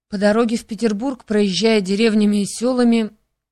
По дороге в Петербург, проезжая деревнями и селами,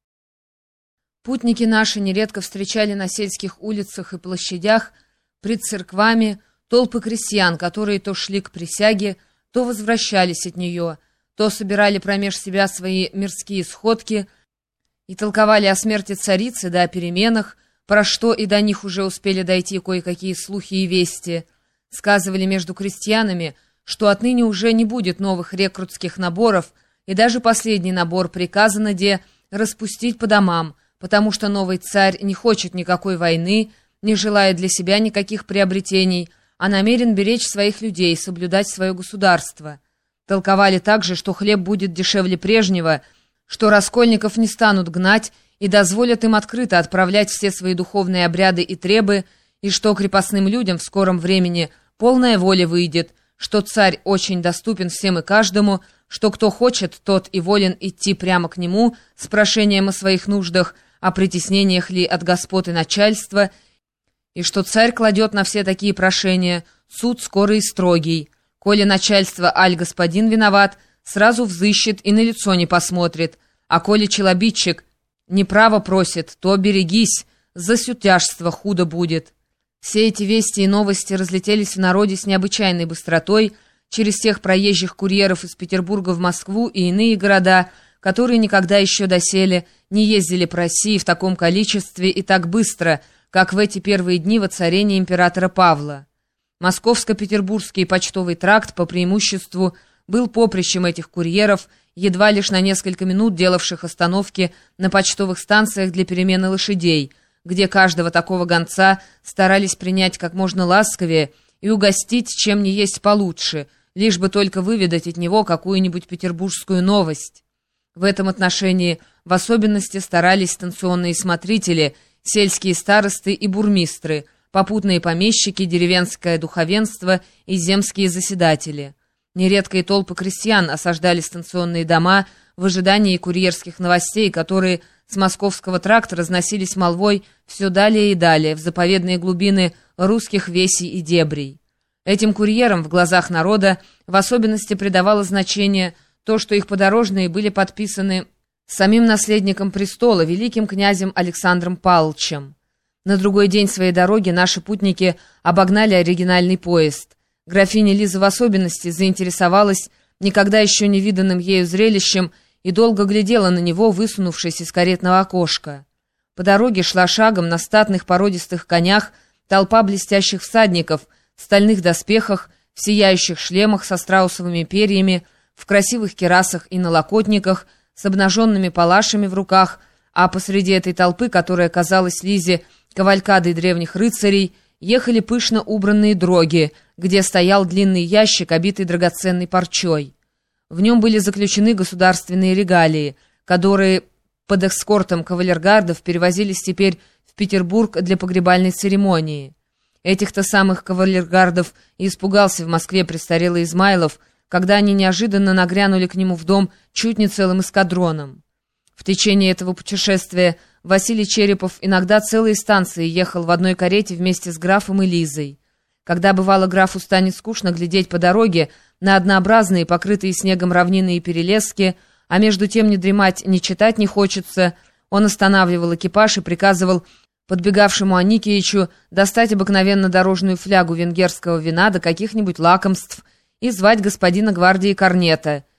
путники наши нередко встречали на сельских улицах и площадях, пред церквами, толпы крестьян, которые то шли к присяге, то возвращались от нее, то собирали промеж себя свои мирские сходки и толковали о смерти царицы да о переменах, про что и до них уже успели дойти кое-какие слухи и вести. Сказывали между крестьянами, что отныне уже не будет новых рекрутских наборов, и даже последний набор приказано распустить по домам, потому что новый царь не хочет никакой войны, не желает для себя никаких приобретений, а намерен беречь своих людей, соблюдать свое государство. Толковали также, что хлеб будет дешевле прежнего, что раскольников не станут гнать и дозволят им открыто отправлять все свои духовные обряды и требы, и что крепостным людям в скором времени полная воля выйдет, что царь очень доступен всем и каждому, что кто хочет, тот и волен идти прямо к нему с прошением о своих нуждах, о притеснениях ли от господ и начальства, и что царь кладет на все такие прошения суд скорый и строгий. Коли начальство аль господин виноват, сразу взыщет и на лицо не посмотрит, а коли челобитчик неправо просит, то берегись, за сютяжство худо будет. Все эти вести и новости разлетелись в народе с необычайной быстротой через тех проезжих курьеров из Петербурга в Москву и иные города, которые никогда еще доселе не ездили по России в таком количестве и так быстро, как в эти первые дни воцарения императора Павла. Московско-Петербургский почтовый тракт по преимуществу был поприщем этих курьеров, едва лишь на несколько минут делавших остановки на почтовых станциях для перемены лошадей, где каждого такого гонца старались принять как можно ласковее и угостить, чем не есть получше, лишь бы только выведать от него какую-нибудь петербургскую новость. В этом отношении в особенности старались станционные смотрители, сельские старосты и бурмистры, попутные помещики, деревенское духовенство и земские заседатели. Нередко и толпы крестьян осаждали станционные дома в ожидании курьерских новостей, которые с московского тракта разносились молвой все далее и далее в заповедные глубины русских весей и дебрей. Этим курьерам в глазах народа в особенности придавало значение то, что их подорожные были подписаны самим наследником престола, великим князем Александром Павловичем. На другой день своей дороги наши путники обогнали оригинальный поезд. Графиня Лиза в особенности заинтересовалась никогда еще не виданным ею зрелищем и долго глядела на него, высунувшись из каретного окошка. По дороге шла шагом на статных породистых конях толпа блестящих всадников в стальных доспехах, в сияющих шлемах со страусовыми перьями, в красивых кирасах и налокотниках, с обнаженными палашами в руках, а посреди этой толпы, которая казалась Лизе кавалькадой древних рыцарей, ехали пышно убранные дроги, где стоял длинный ящик, обитый драгоценной парчой. В нем были заключены государственные регалии, которые под эскортом кавалергардов перевозились теперь в Петербург для погребальной церемонии. Этих-то самых кавалергардов и испугался в Москве престарелый Измайлов, когда они неожиданно нагрянули к нему в дом чуть не целым эскадроном. В течение этого путешествия Василий Черепов иногда целые станции ехал в одной карете вместе с графом и Лизой. Когда бывало графу станет скучно глядеть по дороге на однообразные, покрытые снегом равнины и перелески, а между тем не дремать, ни читать не хочется, он останавливал экипаж и приказывал подбегавшему Аникеичу достать обыкновенно дорожную флягу венгерского вина до каких-нибудь лакомств и звать господина гвардии корнета.